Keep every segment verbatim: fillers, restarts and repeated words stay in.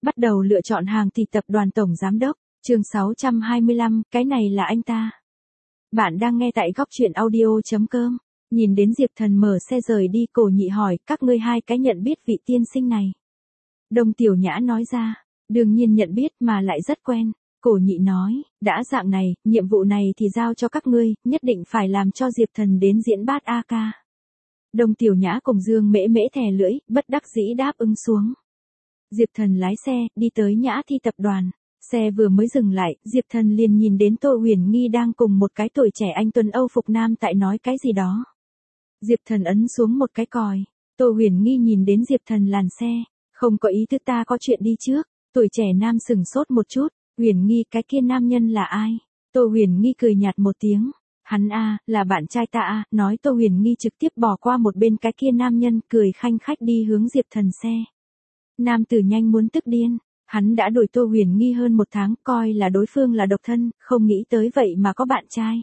Bắt đầu lựa chọn hàng thì tập đoàn tổng giám đốc, chương sáu trăm hai mươi lăm, cái này là anh ta. Bạn đang nghe tại góc truyện audio chấm com. Nhìn đến Diệp Thần mở xe rời đi, Cổ Nhị hỏi, các ngươi hai cái nhận biết vị tiên sinh này. Đông Tiểu Nhã nói ra, đương nhiên nhận biết mà lại rất quen. Cổ Nhị nói, đã dạng này, nhiệm vụ này thì giao cho các ngươi, nhất định phải làm cho Diệp Thần đến diễn bát a ca. Đông Tiểu Nhã cùng Dương Mễ Mễ thè lưỡi, bất đắc dĩ đáp ứng xuống. Diệp Thần lái xe, đi tới Nhã Thi tập đoàn. Xe vừa mới dừng lại, Diệp Thần liền nhìn đến Tô Huyền Nghi đang cùng một cái tuổi trẻ anh tuấn Âu phục nam tại nói cái gì đó. Diệp Thần ấn xuống một cái còi. Tô Huyền Nghi nhìn đến Diệp Thần làn xe, không có ý thức ta có chuyện đi trước. Tuổi trẻ nam sừng sốt một chút, Huyền Nghi cái kia nam nhân là ai? Tô Huyền Nghi cười nhạt một tiếng. Hắn a, là bạn trai ta a, nói Tô Huyền Nghi trực tiếp bỏ qua một bên cái kia nam nhân, cười khanh khách đi hướng Diệp Thần xe. Nam tử nhanh muốn tức điên, hắn đã đuổi Tô Huyền Nghi hơn một tháng, coi là đối phương là độc thân, không nghĩ tới vậy mà có bạn trai.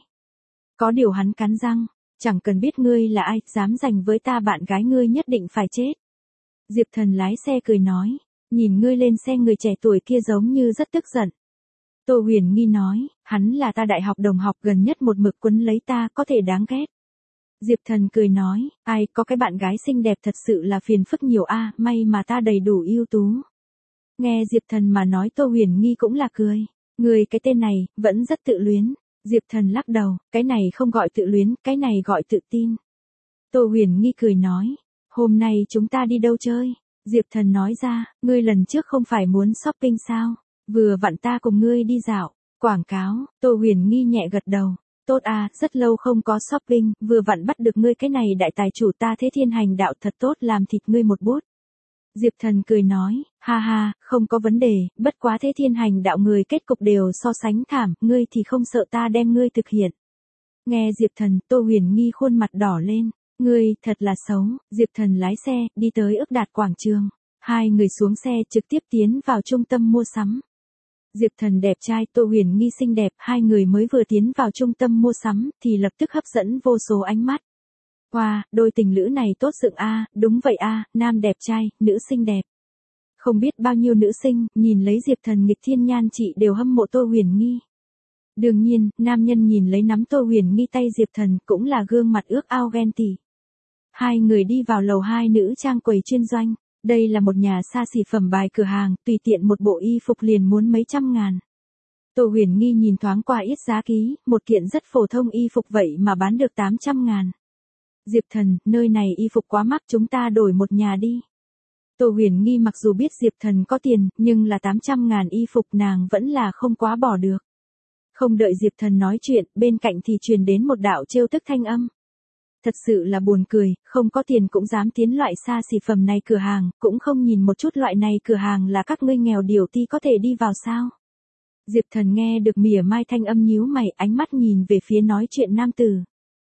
Có điều hắn cắn răng, chẳng cần biết ngươi là ai, dám giành với ta bạn gái ngươi nhất định phải chết. Diệp Thần lái xe cười nói, nhìn ngươi lên xe người trẻ tuổi kia giống như rất tức giận. Tô Huyền Nghi nói, hắn là ta đại học đồng học, gần nhất một mực quấn lấy ta, có thể đáng ghét. Diệp Thần cười nói, ai, có cái bạn gái xinh đẹp thật sự là phiền phức nhiều a, may mà ta đầy đủ ưu tú. Nghe Diệp Thần mà nói, Tô Huyền Nghi cũng là cười, người cái tên này, vẫn rất tự luyến. Diệp Thần lắc đầu, cái này không gọi tự luyến, cái này gọi tự tin. Tô Huyền Nghi cười nói, hôm nay chúng ta đi đâu chơi? Diệp Thần nói ra, ngươi lần trước không phải muốn shopping sao? Vừa vặn ta cùng ngươi đi dạo, quảng cáo. Tô Huyền Nghi nhẹ gật đầu, tốt à, rất lâu không có shopping, vừa vặn bắt được ngươi cái này đại tài chủ ta Thế Thiên Hành Đạo thật tốt, làm thịt ngươi một bút. Diệp Thần cười nói, ha ha, không có vấn đề, bất quá Thế Thiên Hành Đạo người kết cục đều so sánh thảm, ngươi thì không sợ ta đem ngươi thực hiện. Nghe Diệp Thần, Tô Huyền Nghi khuôn mặt đỏ lên, ngươi, thật là xấu. Diệp Thần lái xe, đi tới Ước Đạt quảng trường. Hai người xuống xe trực tiếp tiến vào trung tâm mua sắm. Diệp Thần đẹp trai, Tô Huyền Nghi xinh đẹp, hai người mới vừa tiến vào trung tâm mua sắm, thì lập tức hấp dẫn vô số ánh mắt. Wow, đôi tình lữ này tốt dựng a, đúng vậy a, nam đẹp trai, nữ xinh đẹp. Không biết bao nhiêu nữ sinh, nhìn lấy Diệp Thần nghịch thiên nhan chị đều hâm mộ Tô Huyền Nghi. Đương nhiên, nam nhân nhìn lấy nắm Tô Huyền Nghi tay Diệp Thần cũng là gương mặt ước ao ghen tị. Hai người đi vào lầu hai nữ trang quầy chuyên doanh. Đây là một nhà xa xỉ phẩm bài cửa hàng, tùy tiện một bộ y phục liền muốn mấy trăm ngàn. Tô Huyền Nghi nhìn thoáng qua ít giá ký, một kiện rất phổ thông y phục vậy mà bán được tám trăm ngàn. Diệp Thần, nơi này y phục quá mắc, chúng ta đổi một nhà đi. Tô Huyền Nghi mặc dù biết Diệp Thần có tiền, nhưng là tám trăm ngàn y phục nàng vẫn là không quá bỏ được. Không đợi Diệp Thần nói chuyện, bên cạnh thì truyền đến một đạo trêu tức thanh âm. Thật sự là buồn cười, không có tiền cũng dám tiến loại xa xỉ phẩm này cửa hàng, cũng không nhìn một chút loại này cửa hàng là các ngươi nghèo điểu ti có thể đi vào sao. Diệp Thần nghe được mỉa mai thanh âm nhíu mày, ánh mắt nhìn về phía nói chuyện nam tử.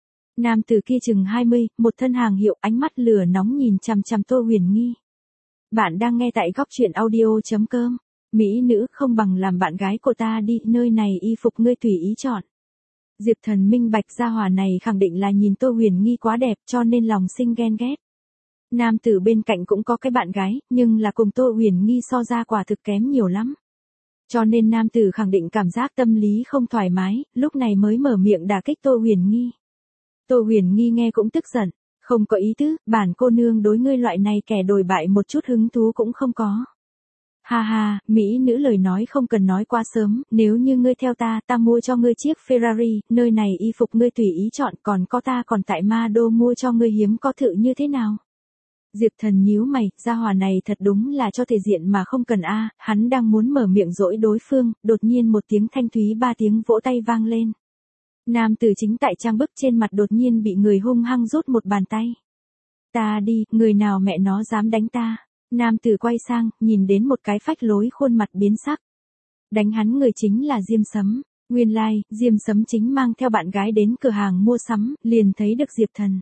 Nam tử kia chừng hai mươi, một thân hàng hiệu, ánh mắt lửa nóng nhìn chằm chằm Tô Huyền Nghi. Bạn đang nghe tại góc truyện audio chấm com. Mỹ nữ không bằng làm bạn gái của ta đi, nơi này y phục ngươi tùy ý chọn. Diệp Thần minh bạch gia hỏa này khẳng định là nhìn Tô Huyền Nghi quá đẹp cho nên lòng sinh ghen ghét. Nam tử bên cạnh cũng có cái bạn gái, nhưng là cùng Tô Huyền Nghi so ra quả thực kém nhiều lắm. Cho nên nam tử khẳng định cảm giác tâm lý không thoải mái, lúc này mới mở miệng đả kích Tô Huyền Nghi. Tô Huyền Nghi nghe cũng tức giận, không có ý tứ, bản cô nương đối ngươi loại này kẻ đồi bại một chút hứng thú cũng không có. Ha ha, Mỹ nữ lời nói không cần nói quá sớm, nếu như ngươi theo ta, ta mua cho ngươi chiếc Ferrari, nơi này y phục ngươi tùy ý chọn, còn có ta còn tại Ma Đô mua cho ngươi hiếm có thử như thế nào. Diệp Thần nhíu mày, gia hỏa này thật đúng là cho thể diện mà không cần a, hắn đang muốn mở miệng dỗi đối phương, đột nhiên một tiếng thanh thúy ba tiếng vỗ tay vang lên. Nam tử chính tại trang bức trên mặt đột nhiên bị người hung hăng rút một bàn tay. Ta đi, người nào mẹ nó dám đánh ta. Nam tử quay sang, nhìn đến một cái phách lối khuôn mặt biến sắc. Đánh hắn người chính là Diêm Sấm. Nguyên lai, like, Diêm Sấm chính mang theo bạn gái đến cửa hàng mua sắm, liền thấy được Diệp Thần.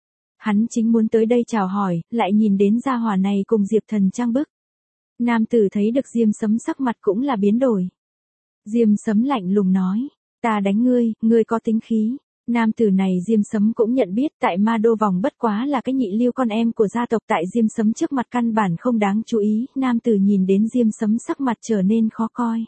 Hắn chính muốn tới đây chào hỏi, lại nhìn đến gia hỏa này cùng Diệp Thần trang bức. Nam tử thấy được Diêm Sấm sắc mặt cũng là biến đổi. Diêm Sấm lạnh lùng nói, ta đánh ngươi, ngươi có tính khí. Nam tử này Diêm Sấm cũng nhận biết tại Ma Đô vòng bất quá là cái nhị lưu con em của gia tộc tại Diêm Sấm trước mặt căn bản không đáng chú ý, nam tử nhìn đến Diêm Sấm sắc mặt trở nên khó coi.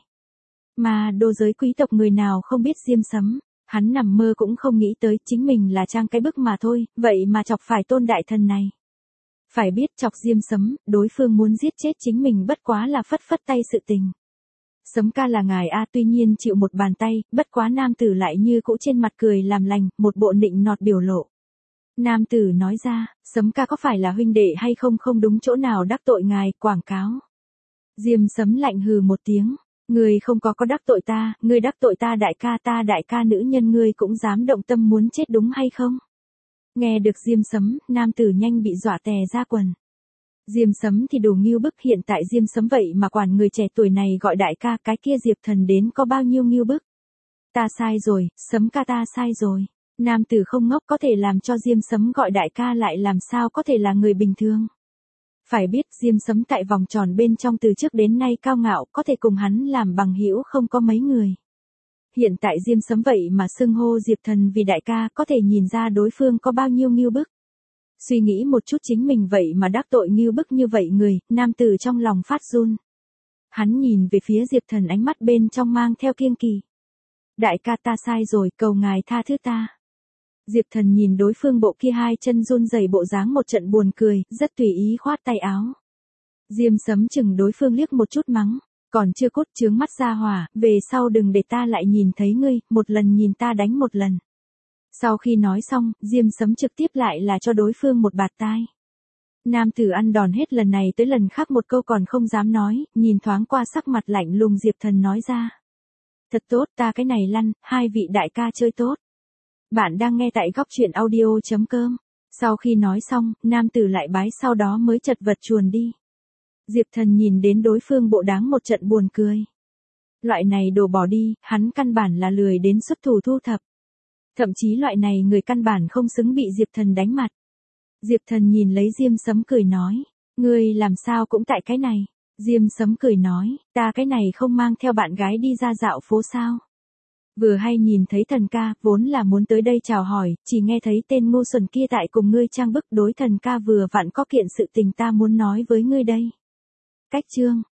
Ma Đô giới quý tộc người nào không biết Diêm Sấm, hắn nằm mơ cũng không nghĩ tới chính mình là trang cái bức mà thôi, vậy mà chọc phải tôn đại thần này. Phải biết chọc Diêm Sấm, đối phương muốn giết chết chính mình bất quá là phất phất tay sự tình. Sấm ca là ngài a, tuy nhiên chịu một bàn tay, bất quá nam tử lại như cũ trên mặt cười làm lành, một bộ nịnh nọt biểu lộ. Nam tử nói ra, Sấm ca có phải là huynh đệ hay không, không đúng chỗ nào đắc tội ngài, quảng cáo. Diêm Sấm lạnh hừ một tiếng, ngươi không có có đắc tội ta, ngươi đắc tội ta đại ca, ta đại ca nữ nhân ngươi cũng dám động tâm muốn chết đúng hay không? Nghe được Diêm Sấm, nam tử nhanh bị dọa tè ra quần. Diêm Sấm thì đủ ngưu bức, hiện tại Diêm Sấm vậy mà quản người trẻ tuổi này gọi đại ca, cái kia Diệp Thần đến có bao nhiêu ngưu bức. Ta sai rồi, Sấm ca ta sai rồi. Nam tử không ngốc, có thể làm cho Diêm Sấm gọi đại ca lại làm sao có thể là người bình thường. Phải biết Diêm Sấm tại vòng tròn bên trong từ trước đến nay cao ngạo, có thể cùng hắn làm bằng hữu không có mấy người. Hiện tại Diêm Sấm vậy mà xưng hô Diệp Thần vì đại ca, có thể nhìn ra đối phương có bao nhiêu ngưu bức. Suy nghĩ một chút chính mình vậy mà đắc tội ngưu bức như vậy người, nam tử trong lòng phát run. Hắn nhìn về phía Diệp Thần, ánh mắt bên trong mang theo kiêng kỵ. Đại ca ta sai rồi, cầu ngài tha thứ ta. Diệp Thần nhìn đối phương bộ kia hai chân run rẩy bộ dáng một trận buồn cười, rất tùy ý khoát tay áo. Diêm Sấm chừng đối phương liếc một chút mắng, còn chưa cốt chướng mắt ra hỏa, về sau đừng để ta lại nhìn thấy ngươi, một lần nhìn ta đánh một lần. Sau khi nói xong, Diêm Sấm trực tiếp lại là cho đối phương một bạt tai. Nam tử ăn đòn hết lần này tới lần khác một câu còn không dám nói, nhìn thoáng qua sắc mặt lạnh lùng Diệp Thần nói ra. Thật tốt, ta cái này lăn, hai vị đại ca chơi tốt. Bạn đang nghe tại góc truyện audio chấm com. Sau khi nói xong, nam tử lại bái sau đó mới chật vật chuồn đi. Diệp Thần nhìn đến đối phương bộ đáng một trận buồn cười. Loại này đồ bỏ đi, hắn căn bản là lười đến xuất thủ thu thập. Thậm chí loại này người căn bản không xứng bị Diệp Thần đánh mặt. Diệp Thần nhìn lấy Diêm Sấm cười nói, ngươi làm sao cũng tại cái này. Diêm Sấm cười nói, ta cái này không mang theo bạn gái đi ra dạo phố sao. Vừa hay nhìn thấy Thần ca, vốn là muốn tới đây chào hỏi, chỉ nghe thấy tên ngu xuẩn kia tại cùng ngươi trang bức, đối Thần ca vừa vặn có kiện sự tình ta muốn nói với ngươi đây. Cách chương